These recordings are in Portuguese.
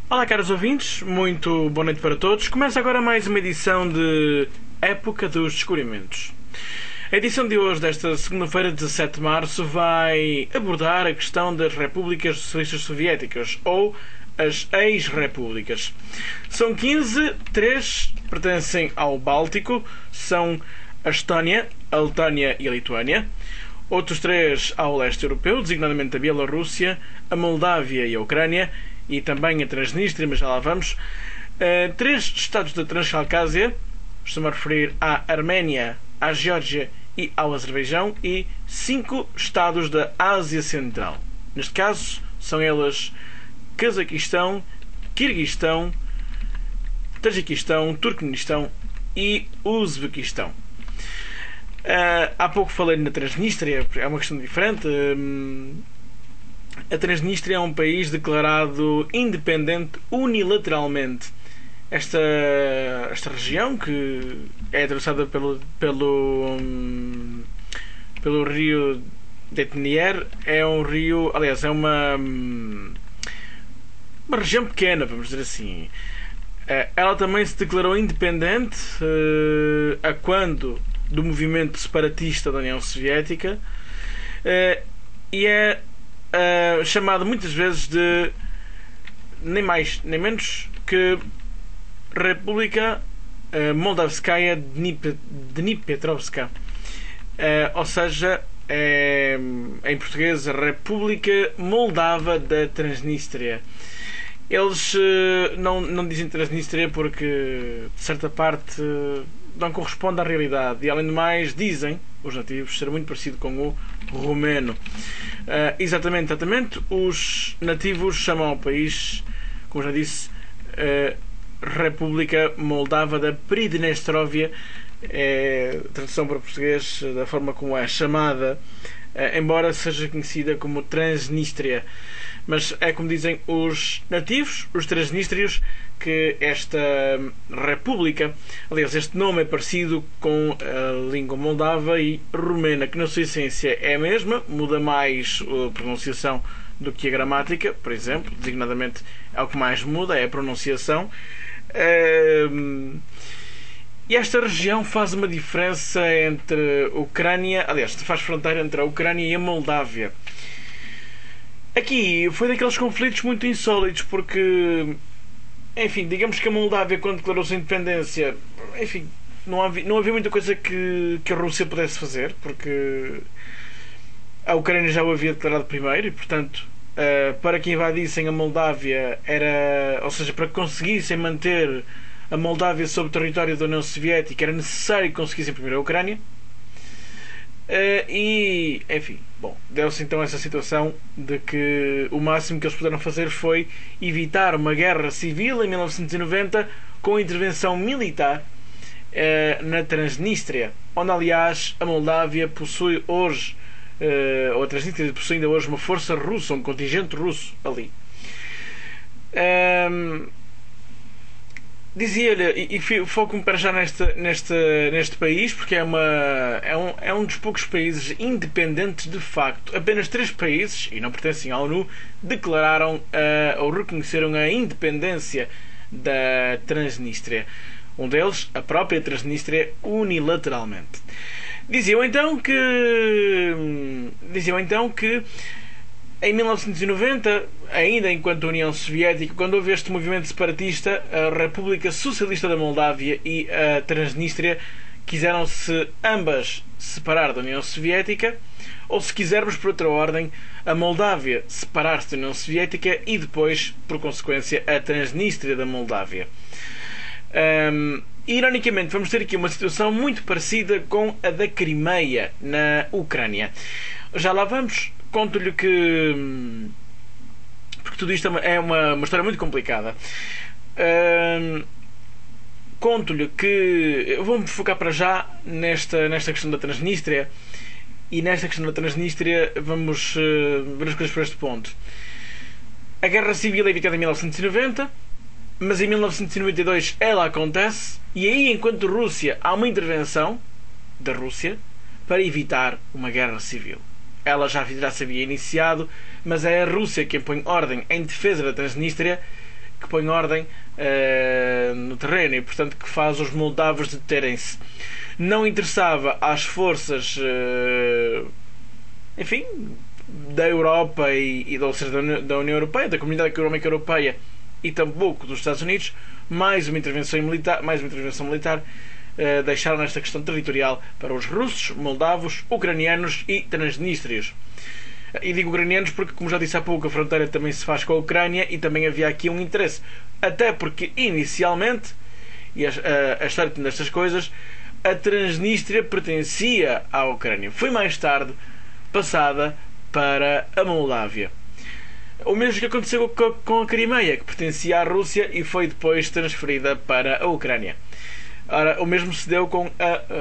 Olá, caros ouvintes, muito boa noite para todos. Começa agora mais uma edição de Época dos Descobrimentos. A edição de hoje, desta segunda-feira, 17 de março, vai abordar a questão das repúblicas socialistas soviéticas, ou as ex-repúblicas. São 15, 3 pertencem ao Báltico, são a Estónia, a Letónia e a Lituânia. Outros 3 ao leste europeu, designadamente a Bielorrússia, a Moldávia e a Ucrânia, e também a Transnistria, mas já lá vamos. 3 estados da Transcaucásia, estou-me a referir à Arménia, à Geórgia e ao Azerbaijão, e 5 estados da Ásia Central. Neste caso, são elas Cazaquistão, Quirguistão, Tajiquistão, Turcomenistão e Uzbequistão. Há pouco falei na Transnistria, é uma questão diferente. A Transnistria é um país declarado independente unilateralmente. Esta região, que é atravessada pelo rio Detnier, é um rio, aliás, é uma região pequena, vamos dizer assim. Ela também se declarou independente a quando do movimento separatista da União Soviética, e é chamado muitas vezes de nem mais nem menos que República Moldavskaya Dnipropetrovska, ou seja, em português, a República Moldava da Transnistria. Eles não dizem Transnistria porque, de certa parte, não corresponde à realidade, e além do mais dizem, os nativos, ser muito parecido com o romeno. Exatamente, os nativos chamam ao país, como já disse, República Moldava da Pridnestróvia, tradução para português da forma como é chamada, embora seja conhecida como Transnistria. Mas é como dizem os nativos, os transnístrios, que esta república, aliás, este nome é parecido com a língua moldava e romena, que na sua essência é a mesma, muda mais a pronunciação do que a gramática, por exemplo, designadamente é o que mais muda, é a pronunciação. E esta região faz uma diferença entre a Ucrânia, aliás, faz fronteira entre a Ucrânia e a Moldávia. Aqui foi daqueles conflitos muito insólitos, porque, enfim, digamos que a Moldávia, quando declarou sua independência, enfim, não havia muita coisa que a Rússia pudesse fazer, porque a Ucrânia já o havia declarado primeiro, e, portanto, para que invadissem a Moldávia, ou seja, para que conseguissem manter a Moldávia sob o território da União Soviética, era necessário que conseguissem primeiro a Ucrânia. E, enfim, deu-se então essa situação de que o máximo que eles puderam fazer foi evitar uma guerra civil em 1990 com a intervenção militar na Transnistria, onde, aliás, a Moldávia possui hoje, ou a Transnistria possui ainda hoje, uma força russa, um contingente russo ali. Dizia-lhe, e foco-me para já neste país, porque é um dos poucos países independentes de facto. Apenas 3 países, e não pertencem à ONU, declararam ou reconheceram a independência da Transnistria. Um deles, a própria Transnistria, unilateralmente. Diziam então que em 1990, ainda enquanto União Soviética, quando houve este movimento separatista, a República Socialista da Moldávia e a Transnistria quiseram-se ambas separar da União Soviética, ou, se quisermos por outra ordem, a Moldávia separar-se da União Soviética e depois, por consequência, a Transnistria da Moldávia. Ironicamente, vamos ter aqui uma situação muito parecida com a da Crimeia, na Ucrânia. Já lá vamos. Conto-lhe que, porque tudo isto é uma história muito complicada, conto-lhe que eu vou-me focar para já nesta questão da Transnistria, e nesta questão da Transnistria vamos ver as coisas por este ponto. A Guerra Civil é evitada em 1990, mas em 1992 ela acontece, e aí, enquanto Rússia, há uma intervenção da Rússia para evitar uma guerra civil. Ela já se havia iniciado, mas é a Rússia quem põe ordem em defesa da Transnistria que põe ordem no terreno e, portanto, que faz os moldavos deterem-se. Não interessava às forças, enfim, da Europa ou seja, da União Europeia, da Comunidade Económica Europeia e tampouco dos Estados Unidos, mais uma intervenção militar. Deixaram esta questão territorial para os russos, moldavos, ucranianos e transnístrios. E digo ucranianos porque, como já disse há pouco, a fronteira também se faz com a Ucrânia e também havia aqui um interesse. Até porque, inicialmente, e a história destas coisas, a Transnistria pertencia à Ucrânia. Foi mais tarde passada para a Moldávia. O mesmo que aconteceu com a Crimeia, que pertencia à Rússia e foi depois transferida para a Ucrânia. Ora, o mesmo se deu com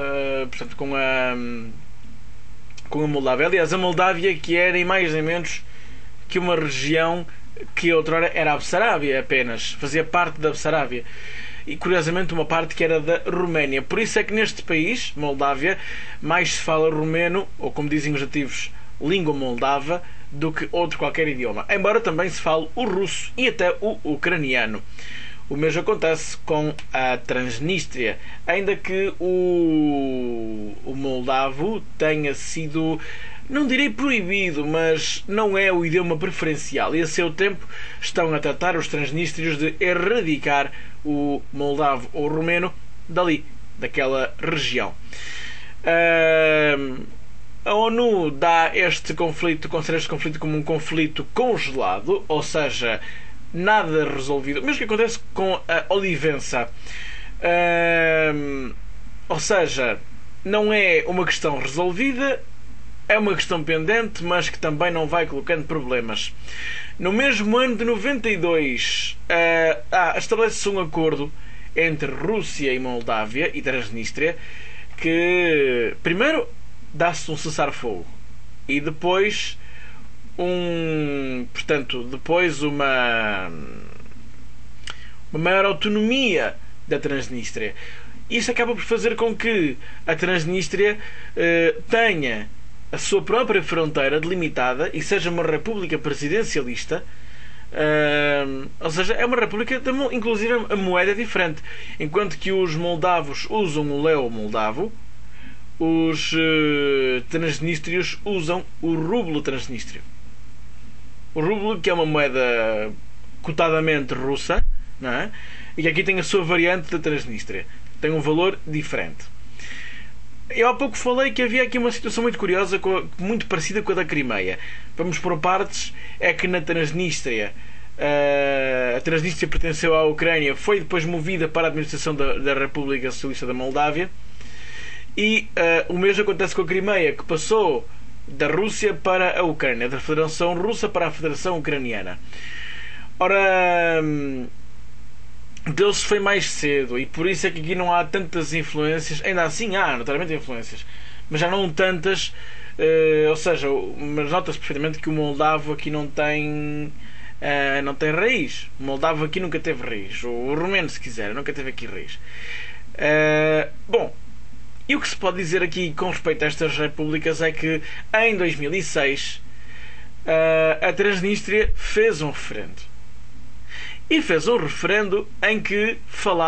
a Moldávia. Aliás, a Moldávia, que era nem mais nem menos que uma região que outrora era a Bessarávia apenas, fazia parte da Bessarávia. E curiosamente uma parte que era da Roménia. Por isso é que neste país, Moldávia, mais se fala romeno, ou como dizem os nativos, língua moldava, do que outro qualquer idioma. Embora também se fale o russo e até o ucraniano. O mesmo acontece com a Transnistria, ainda que o moldavo tenha sido, não direi proibido, mas não é o idioma preferencial. E a seu tempo estão a tratar os transnístrios de erradicar o moldavo ou o romeno dali, daquela região. A ONU dá considera este conflito como um conflito congelado, ou seja, nada resolvido. O mesmo que acontece com a Olivença. Ou seja, não é uma questão resolvida, é uma questão pendente, mas que também não vai colocando problemas. No mesmo ano de 92, estabelece-se um acordo entre Rússia e Moldávia e Transnistria, que primeiro dá-se um cessar-fogo e depois uma maior autonomia da Transnistria. Isso acaba por fazer com que a Transnistria tenha a sua própria fronteira delimitada e seja uma república presidencialista. Ou seja, é uma república, inclusive a moeda é diferente. Enquanto que os moldavos usam o leu moldavo, os transnístrios usam o rublo transnístrio. O rublo, que é uma moeda cotadamente russa, não é? E que aqui tem a sua variante da Transnistria. Tem um valor diferente. Eu há pouco falei que havia aqui uma situação muito curiosa, muito parecida com a da Crimeia. Vamos por partes. É que na Transnistria, a Transnistria pertenceu à Ucrânia, foi depois movida para a administração da República Socialista da Moldávia. E o mesmo acontece com a Crimeia, que passou da Rússia para a Ucrânia, da Federação Russa para a Federação Ucraniana. Ora, Deus foi mais cedo e por isso é que aqui não há tantas influências. Ainda assim há, naturalmente, influências, mas já não tantas. Ou seja, mas nota-se perfeitamente que o moldavo aqui não tem raiz. O moldavo aqui nunca teve raiz. O romeno, se quiser, nunca teve aqui raiz. Bom, e o que se pode dizer aqui com respeito a estas repúblicas é que em 2006 a Transnistria fez um referendo. E fez um referendo em que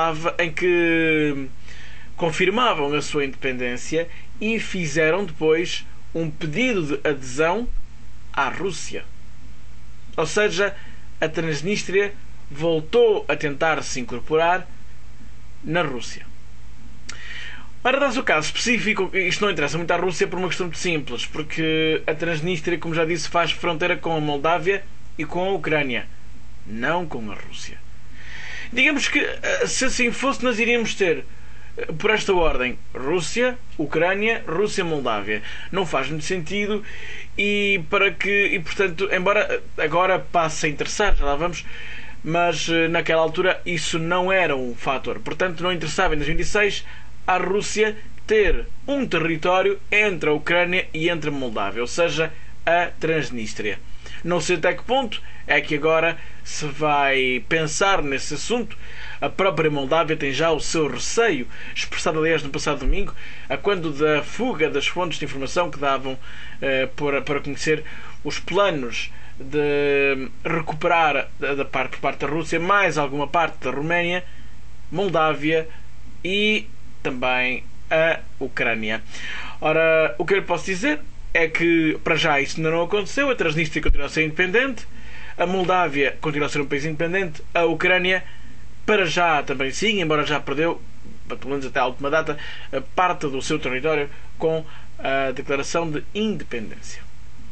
confirmavam a sua independência e fizeram depois um pedido de adesão à Rússia. Ou seja, a Transnistria voltou a tentar se incorporar na Rússia. Para dar-se o caso específico, isto não interessa muito à Rússia por uma questão muito simples, porque a Transnistria, como já disse, faz fronteira com a Moldávia e com a Ucrânia, não com a Rússia. Digamos que, se assim fosse, nós iríamos ter, por esta ordem, Rússia, Ucrânia, Rússia, Moldávia. Não faz muito sentido e portanto, embora agora passe a interessar, já lá vamos, mas naquela altura isso não era um fator. Portanto, não interessava em 2006 à Rússia ter um território entre a Ucrânia e entre a Moldávia, ou seja, a Transnistria. Não sei até que ponto é que agora se vai pensar nesse assunto. A própria Moldávia tem já o seu receio, expressado aliás no passado domingo, a quando da fuga das fontes de informação que davam para conhecer os planos de recuperar por parte da Rússia mais alguma parte da Roménia, Moldávia e também a Ucrânia. Ora, o que eu posso dizer é que para já isso ainda não aconteceu. A Transnistria continua a ser independente, a Moldávia continua a ser um país independente, a Ucrânia para já também sim, embora já perdeu, pelo menos até à última data, parte do seu território com a declaração de independência.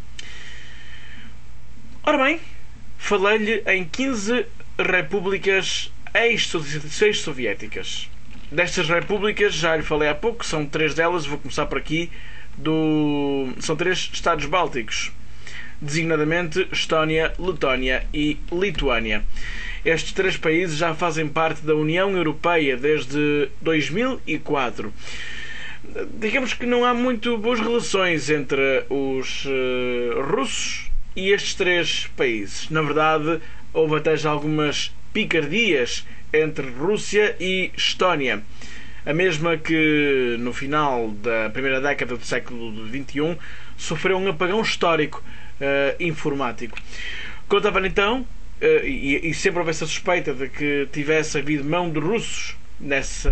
Ora bem, falei-lhe em 15 repúblicas ex-soviéticas. Destas repúblicas, já lhe falei há pouco, são 3 delas, vou começar por aqui, são 3 Estados Bálticos, designadamente Estónia, Letónia e Lituânia. Estes 3 países já fazem parte da União Europeia desde 2004. Digamos que não há muito boas relações entre os russos e estes 3 países. Na verdade, houve até já algumas picardias entre Rússia e Estónia. A mesma que no final da primeira década do século XXI sofreu um apagão histórico informático. Contava então, e sempre houve essa suspeita de que tivesse havido mão de russos nesse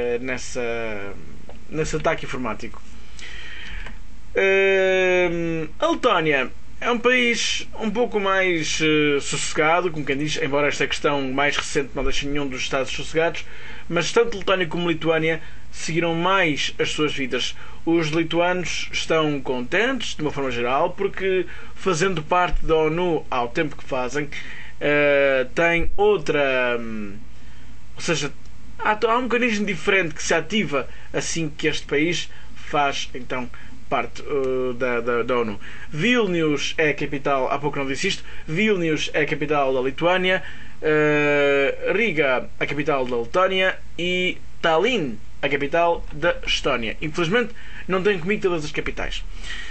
ataque informático. A Letónia é um país um pouco mais sossegado, como quem diz, embora esta questão mais recente não deixe nenhum dos Estados sossegados, mas tanto Letónia como Lituânia seguiram mais as suas vidas. Os lituanos estão contentes, de uma forma geral, porque, fazendo parte da ONU ao tempo que fazem, têm outra... ou seja, há um mecanismo diferente que se ativa assim que este país faz, então, parte da ONU. Vilnius é a capital, há pouco não disse isto, Vilnius é a capital da Lituânia, Riga a capital da Letónia e Tallinn a capital da Estónia. Infelizmente não tenho comigo todas as capitais.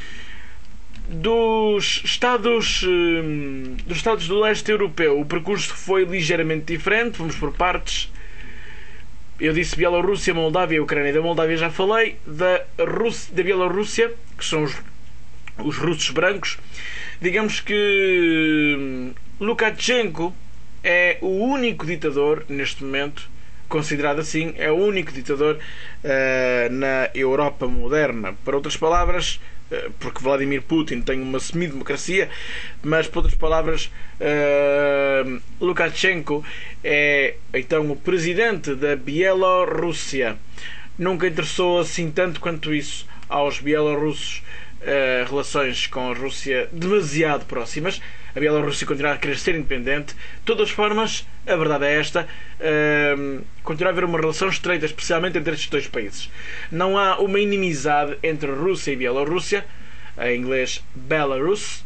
Dos Estados do leste europeu, o percurso foi ligeiramente diferente. Vamos por partes. Eu disse Bielorrússia, Moldávia e Ucrânia. Da Moldávia já falei. Da Bielorrússia, que são os russos brancos, digamos que Lukashenko é o único ditador neste momento, considerado assim, é o único ditador na Europa moderna. Por outras palavras, porque Vladimir Putin tem uma semidemocracia, mas por outras palavras, Lukashenko é então o presidente da Bielorrússia. Nunca interessou assim tanto quanto isso aos bielorrussos relações com a Rússia demasiado próximas. A Bielorrússia continua a querer ser independente. De todas as formas, a verdade é esta: continua a haver uma relação estreita, especialmente entre estes 2 países. Não há uma inimizade entre Rússia e Bielorrússia, em inglês Belarus.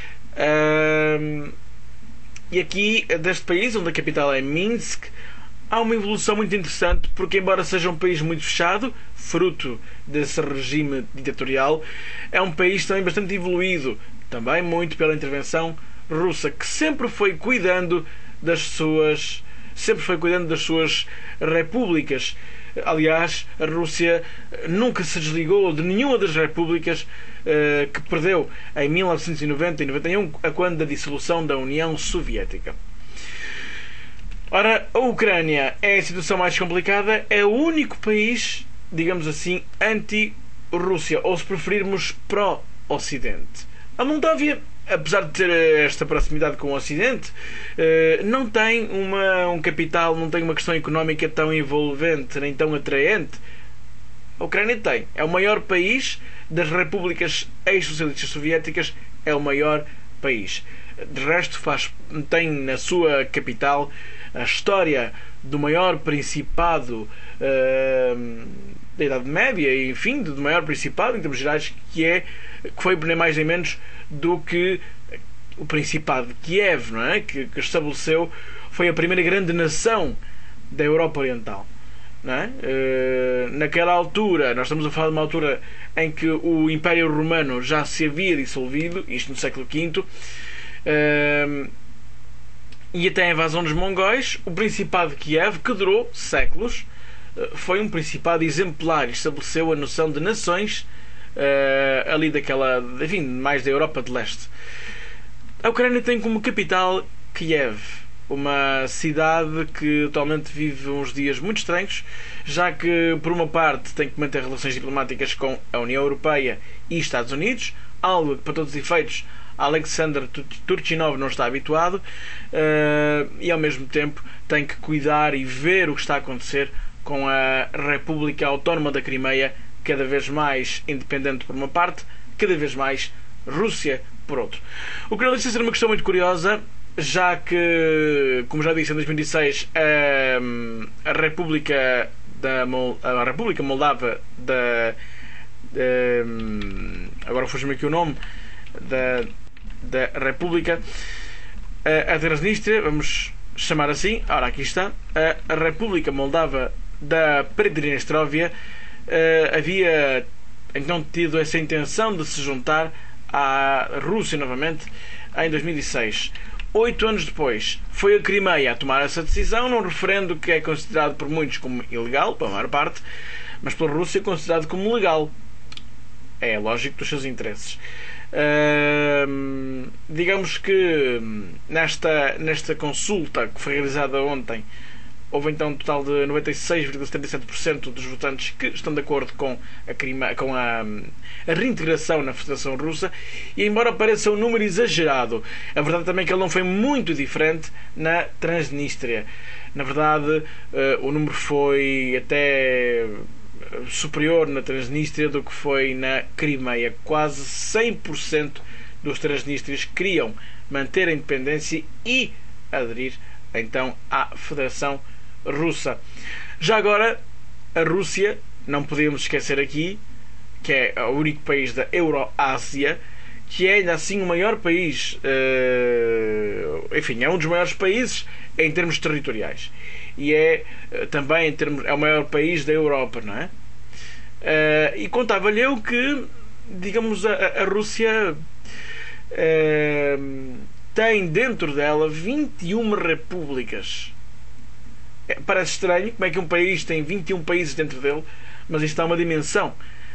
E aqui, deste país, onde a capital é Minsk, há uma evolução muito interessante, porque embora seja um país muito fechado, fruto desse regime ditatorial, é um país também bastante evoluído, também muito pela intervenção russa, que sempre foi cuidando das suas repúblicas. Aliás, a Rússia nunca se desligou de nenhuma das repúblicas que perdeu em 1990 e 91, a quando da dissolução da União Soviética. Ora, a Ucrânia é a situação mais complicada, é o único país, digamos assim, anti-Rússia, ou se preferirmos pró-Ocidente. A Moldávia, apesar de ter esta proximidade com o Ocidente, não tem um capital, não tem uma questão económica tão envolvente, nem tão atraente. A Ucrânia tem. É o maior país das repúblicas ex-socialistas soviéticas, é o maior país. De resto, tem na sua capital a história do maior principado da Idade Média, e enfim, do maior principado em termos gerais, que foi nem mais nem menos do que o Principado de Kiev, não é? que estabeleceu, foi a primeira grande nação da Europa Oriental. Não é? Naquela altura, nós estamos a falar de uma altura em que o Império Romano já se havia dissolvido, isto no século V, e até a invasão dos mongóis. O Principado de Kiev, que durou séculos, foi um principado exemplar e estabeleceu a noção de nações ali daquela, enfim, mais da Europa de Leste. A Ucrânia tem como capital Kiev, uma cidade que atualmente vive uns dias muito estranhos, já que, por uma parte, tem que manter relações diplomáticas com a União Europeia e Estados Unidos, algo que, para todos os efeitos, Alexander Turchinov não está habituado, e ao mesmo tempo tem que cuidar e ver o que está a acontecer com a República Autónoma da Crimeia, cada vez mais independente por uma parte, cada vez mais Rússia por outro. O que não deixa de ser uma questão muito curiosa, já que, como já disse, em 2006 a República Moldava agora fugiu-me aqui o nome da República, a Transnistria, vamos chamar assim, ora aqui está, a República Moldava da Prednestróvia, havia então tido essa intenção de se juntar à Rússia novamente em 2006. 8 anos depois, foi a Crimeia a tomar essa decisão num referendo que é considerado por muitos como ilegal, pela maior parte, mas pela Rússia considerado como legal. É lógico, dos seus interesses. Digamos que nesta consulta que foi realizada ontem, houve então um total de 96,77% dos votantes que estão de acordo com a reintegração na Federação Russa, e embora pareça um número exagerado, a verdade também é que ele não foi muito diferente na Transnistria. Na verdade, o número foi até superior na Transnistria do que foi na Crimeia. Quase 100% dos transnístrios queriam manter a independência e aderir então à Federação Russa. Já agora, a Rússia, não podemos esquecer aqui, que é o único país da Euroásia, que é ainda assim o maior país, enfim, é um dos maiores países em termos territoriais, e é também é o maior país da Europa, não é? E contava-lhe eu que, digamos, a Rússia tem dentro dela 21 repúblicas. Parece estranho como é que um país tem 21 países dentro dele, mas isto dá uma dimensão,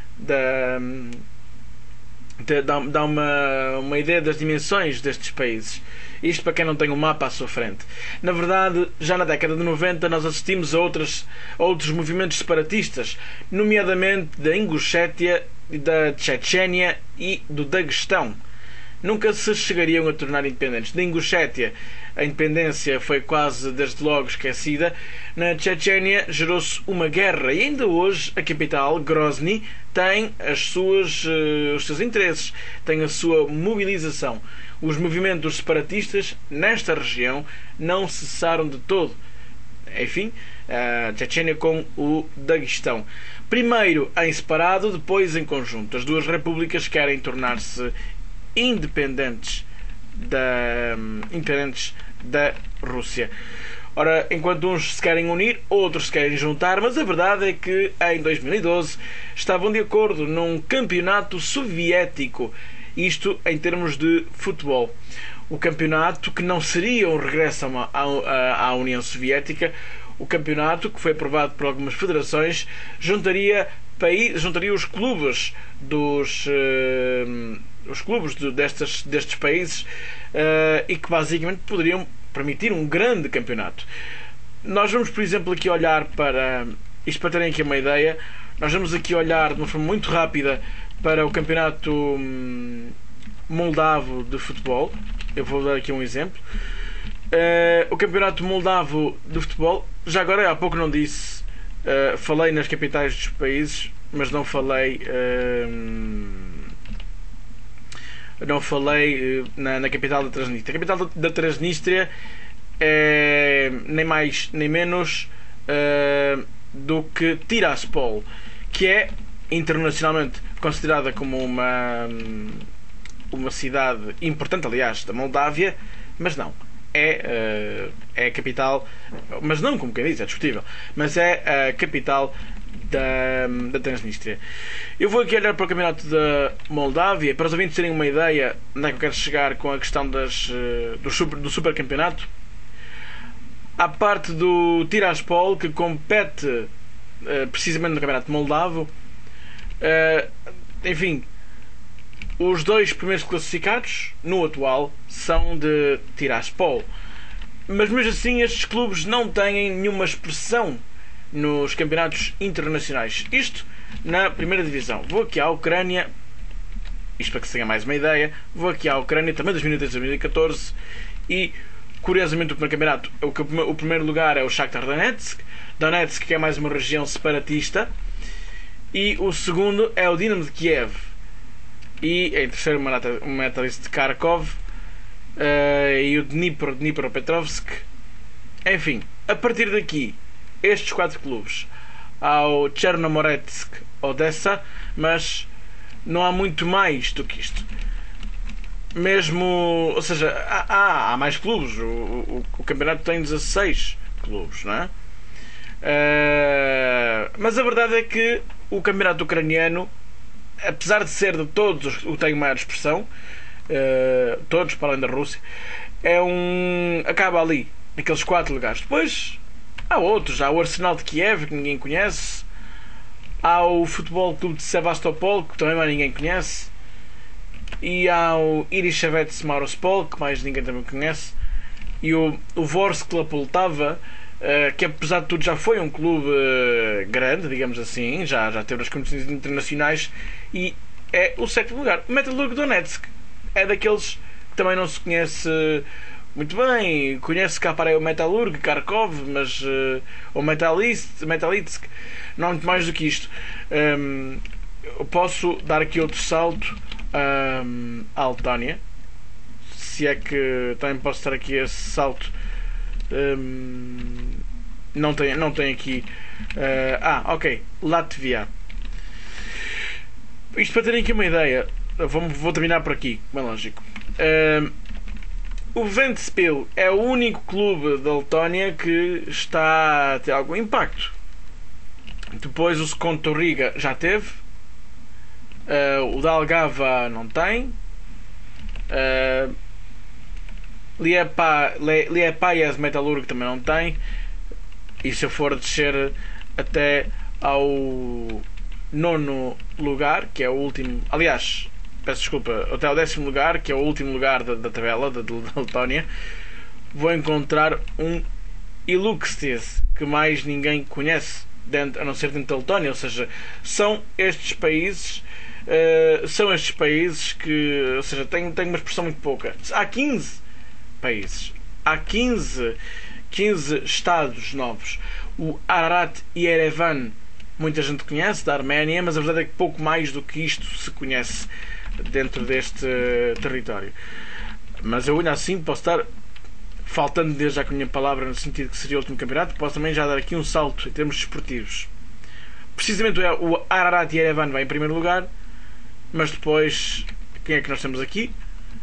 dá uma ideia das dimensões destes países. Isto para quem não tem um mapa à sua frente. Na verdade, já na década de 90 nós assistimos a outros movimentos separatistas, nomeadamente da Ingushétia, da Chechênia e do Daguestão. Nunca se chegariam a tornar independentes. Na Ingushétia, a independência foi quase desde logo esquecida. Na Chechênia gerou-se uma guerra e ainda hoje a capital, Grozny, tem os seus interesses, tem a sua mobilização. Os movimentos separatistas nesta região não cessaram de todo. Enfim, a Chechênia com o Daguestão. Primeiro em separado, depois em conjunto. As duas repúblicas querem tornar-se independentes da Rússia. Ora, enquanto uns se querem unir, outros se querem juntar, mas a verdade é que em 2012 estavam de acordo num campeonato soviético, isto em termos de futebol. O campeonato que não seria um regresso à União Soviética, o campeonato que foi aprovado por algumas federações, juntaria os clubes destes países, e que basicamente poderiam permitir um grande campeonato. Nós vamos, por exemplo, aqui olhar para isto, para terem aqui uma ideia. Nós vamos aqui olhar de uma forma muito rápida para o campeonato moldavo de futebol. Eu vou dar aqui um exemplo. O campeonato moldavo de futebol, já agora há pouco não disse, falei nas capitais dos países, mas não falei na capital da Transnistria. A capital da Transnistria é nem mais nem menos do que Tiraspol, que é internacionalmente considerada como uma cidade importante, aliás, da Moldávia, mas não. É a capital, mas não como quem diz, é discutível, mas é a capital da Transnistria. Eu vou aqui olhar para o campeonato da Moldávia para os ouvintes terem uma ideia onde é que eu quero chegar com a questão do supercampeonato. À parte do Tiraspol, que compete precisamente no campeonato moldavo, enfim, os dois primeiros classificados, no atual, são de Tiraspol. Mas mesmo assim estes clubes não têm nenhuma expressão nos campeonatos internacionais. Isto na primeira divisão. Vou aqui à Ucrânia, isto para que se tenha mais uma ideia, vou aqui à Ucrânia, também 2013-2014, e curiosamente o primeiro campeonato, o primeiro lugar é o Shakhtar Donetsk, que é mais uma região separatista, e o segundo é o Dinamo de Kiev, e em terceiro o Metalist de Kharkov, e o Dnipropetrovsk. Enfim, a partir daqui, estes 4 clubes, há o Chernomorets Odessa, mas não há muito mais do que isto. Mesmo, ou seja, há mais clubes. O campeonato tem 16 clubes, não é? Mas a verdade é que o campeonato ucraniano, apesar de ser de todos o que tem maior expressão, todos para além da Rússia, acaba ali, naqueles 4 lugares. Depois há outros, há o Arsenal de Kiev, que ninguém conhece, há o Futebol Clube de Sevastopol, que também mais ninguém conhece, e há o Irishavets Mariupol, que mais ninguém também conhece, e o Vorskla Poltava, que apesar de tudo já foi um clube grande, digamos assim, já teve as competições internacionais, e é o 7º lugar. O Metalurg Donetsk é daqueles que também não se conhece muito bem. Conhece cá para o Metalurg, Kharkov, mas o Metalitsk, não há muito mais do que isto. Eu posso dar aqui outro salto à Letónia, se é que também posso dar aqui esse salto. Não tem aqui. Ok, Latvia. Isto para terem aqui uma ideia, vou terminar por aqui, como é lógico. O Ventspil é o único clube da Letónia que está a ter algum impacto. Depois o Skonto Riga já teve. O Daugava não tem. Liepājas Metalurg também não tem. E se eu for descer até ao 9º lugar, que é o último, aliás, peço desculpa, até ao 10º lugar, que é o último lugar da tabela da Letónia, vou encontrar um Ilūkstis, que mais ninguém conhece, a não ser dentro da Letónia. Ou seja, são estes países que, ou seja, têm uma expressão muito pouca. Há 15 países, há 15 estados novos. O Ararat e Yerevan muita gente conhece, da Arménia, mas a verdade é que pouco mais do que isto se conhece dentro deste território. Mas eu ainda assim posso estar faltando desde já com a minha palavra, no sentido que seria o último campeonato. Posso também já dar aqui um salto em termos desportivos. Precisamente o Ararat e Yerevan vai em primeiro lugar, mas depois quem é que nós temos aqui?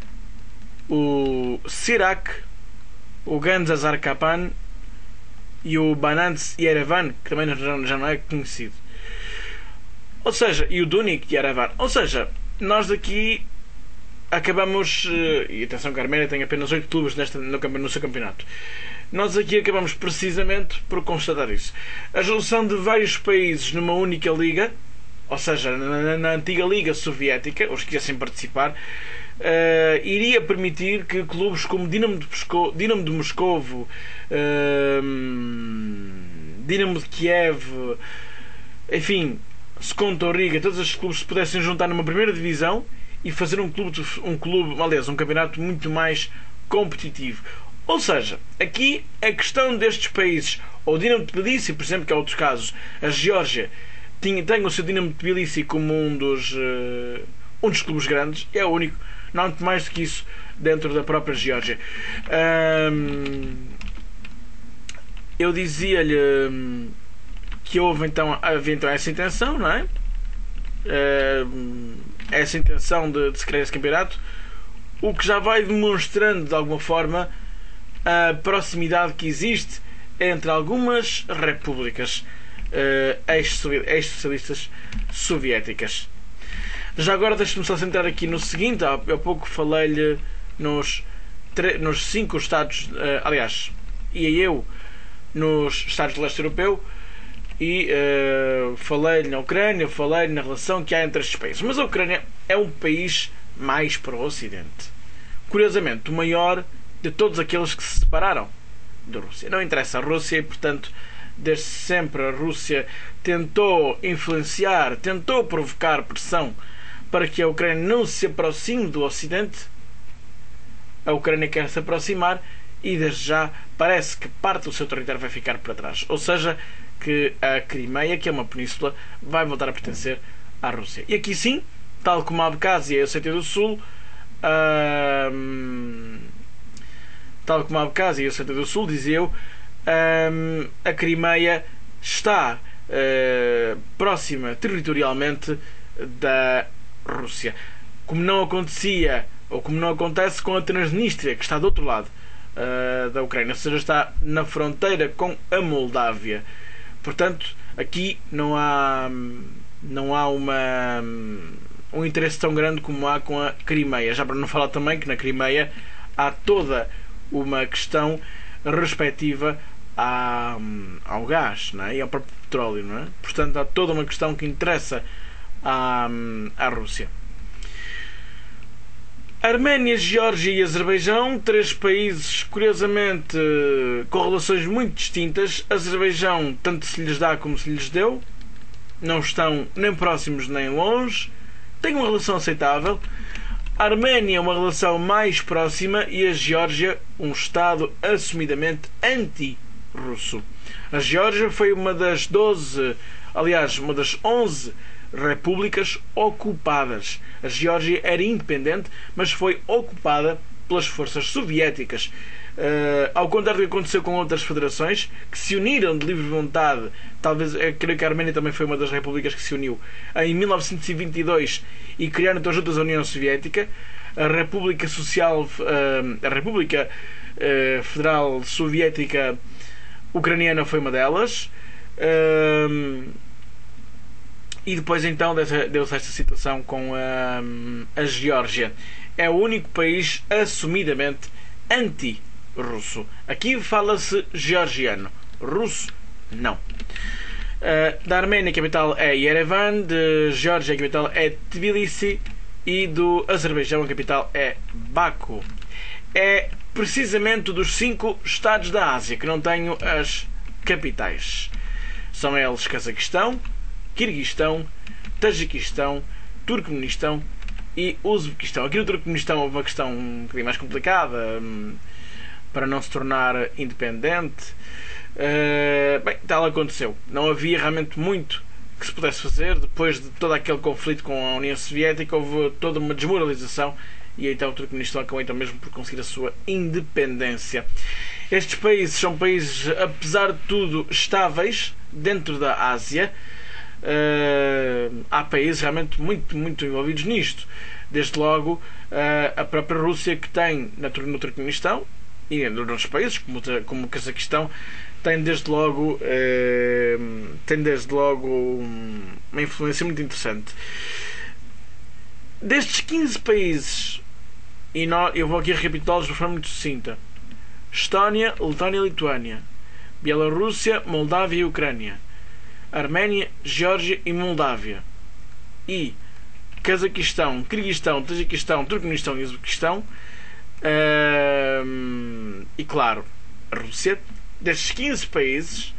O Sirak, o Gandzazarkapan e o Bananz Yerevan, que também já não é conhecido. Ou seja, e o Dunik Yerevan. Ou seja, nós daqui acabamos, e atenção que a Arménia tem apenas 8 clubes no seu campeonato, nós aqui acabamos precisamente por constatar isso. A junção de vários países numa única liga, ou seja, na antiga Liga Soviética, os que quisessem participar, iria permitir que clubes como Dinamo de Moscovo, Dinamo de Kiev, enfim, Skonto Riga, todos estes clubes se pudessem juntar numa primeira divisão e fazer um campeonato muito mais competitivo. Ou seja, aqui a questão destes países, ou o Dinamo de Tbilisi, por exemplo, que é outro caso, a Geórgia tem o seu Dinamo de Tbilisi como um dos clubes grandes, é o único, não há muito mais do que isso dentro da própria Geórgia. Eu dizia-lhe que havia então essa intenção, não é? Essa intenção de se criar esse campeonato, o que já vai demonstrando de alguma forma a proximidade que existe entre algumas repúblicas ex-socialistas soviéticas. Já agora deixe-me só centrar aqui no seguinte. Há pouco falei-lhe nos 5 estados, aliás, ia eu nos estados do leste europeu, e falei-lhe na Ucrânia, falei-lhe na relação que há entre estes países. Mas a Ucrânia é um país mais para o Ocidente. Curiosamente, o maior de todos aqueles que se separaram da Rússia. Não interessa a Rússia e, portanto, desde sempre a Rússia tentou influenciar, tentou provocar pressão para que a Ucrânia não se aproxime do Ocidente. A Ucrânia quer se aproximar e desde já parece que parte do seu território vai ficar para trás. Ou seja, que a Crimeia, que é uma península, vai voltar a pertencer à Rússia. E aqui sim, tal como a Abkházia e a Ossétia do Sul, dizia eu, a Crimeia está próxima territorialmente da Rússia. Como não acontecia, ou como não acontece com a Transnistria, que está do outro lado da Ucrânia, ou seja, está na fronteira com a Moldávia. Portanto, aqui não há um interesse tão grande como há com a Crimeia. Já para não falar também que na Crimeia há toda uma questão respectiva ao gás, não é? E ao próprio petróleo, não é? Portanto, há toda uma questão que interessa à Rússia. Arménia, Geórgia e Azerbaijão, 3 países curiosamente com relações muito distintas. Azerbaijão tanto se lhes dá como se lhes deu, não estão nem próximos nem longe, têm uma relação aceitável. A Arménia uma relação mais próxima e a Geórgia um Estado assumidamente anti-russo. A Geórgia foi uma das 11 repúblicas ocupadas. A Geórgia era independente, mas foi ocupada pelas forças soviéticas. Ao contrário do que aconteceu com outras federações que se uniram de livre vontade, talvez, creio que a Arménia também foi uma das repúblicas que se uniu em 1922 e criaram então juntas a União Soviética. A República Federal Soviética Ucraniana foi uma delas. E depois então deu-se esta situação com a Geórgia. É o único país assumidamente anti-russo. Aqui fala-se georgiano. Russo, não. Da Arménia a capital é Yerevan, de Geórgia a capital é Tbilisi e do Azerbaijão a capital é Baku. É precisamente dos 5 estados da Ásia que não tenho as capitais. São eles Cazaquistão, Quirguistão, Tajiquistão, Turcomenistão e Uzbequistão. Aqui no Turcomenistão houve uma questão um bocadinho mais complicada para não se tornar independente. Bem, tal aconteceu. Não havia realmente muito que se pudesse fazer. Depois de todo aquele conflito com a União Soviética, houve toda uma desmoralização e então o Turcomenistão acabou então mesmo por conseguir a sua independência. Estes países são países, apesar de tudo, estáveis dentro da Ásia. Há países realmente muito envolvidos nisto. Desde logo a própria Rússia, que tem no Turcomenistão e em outros países como o Cazaquistão, tem desde logo uma influência muito interessante. Destes 15 países, e eu vou aqui recapitulá-los de forma muito sucinta: Estónia, Letónia e Lituânia, Bielorrússia, Moldávia e Ucrânia, Arménia, Geórgia e Moldávia, e Cazaquistão, Quirguistão, Tajiquistão, Turcomenistão e Uzbequistão, e claro, a Rússia. Destes 15 países,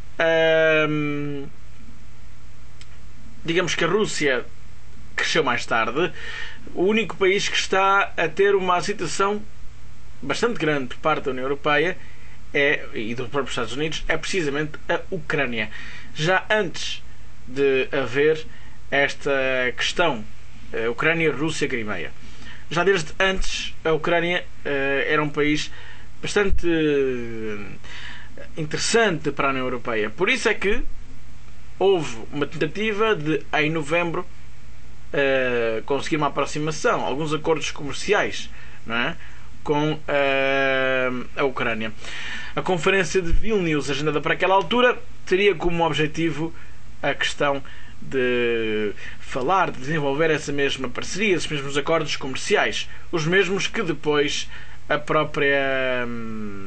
digamos que a Rússia cresceu mais tarde. O único país que está a ter uma situação bastante grande por parte da União Europeia e dos próprios Estados Unidos é precisamente a Ucrânia. Já antes de haver esta questão Ucrânia, Rússia, Crimeia, já desde antes a Ucrânia era um país bastante interessante para a União Europeia. Por isso é que houve uma tentativa de, em novembro, conseguir uma aproximação, alguns acordos comerciais, não é? Com a Ucrânia. A Conferência de Vilnius, agendada para aquela altura, teria como objetivo a questão de falar, de desenvolver essa mesma parceria, esses mesmos acordos comerciais, os mesmos que depois a própria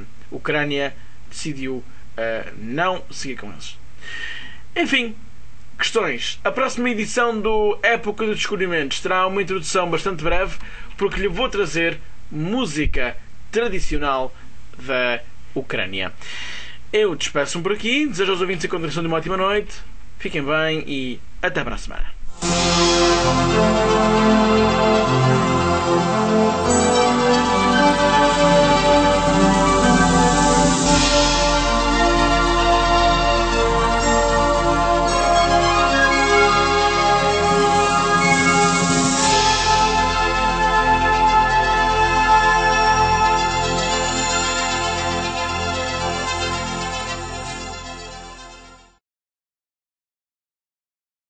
Ucrânia decidiu não seguir com eles. Enfim, questões. A próxima edição do Época dos Descobrimentos terá uma introdução bastante breve, porque lhe vou trazer música tradicional da Ucrânia. Eu despeço-me por aqui, desejo aos ouvintes a continuação de uma ótima noite, fiquem bem e até para a semana.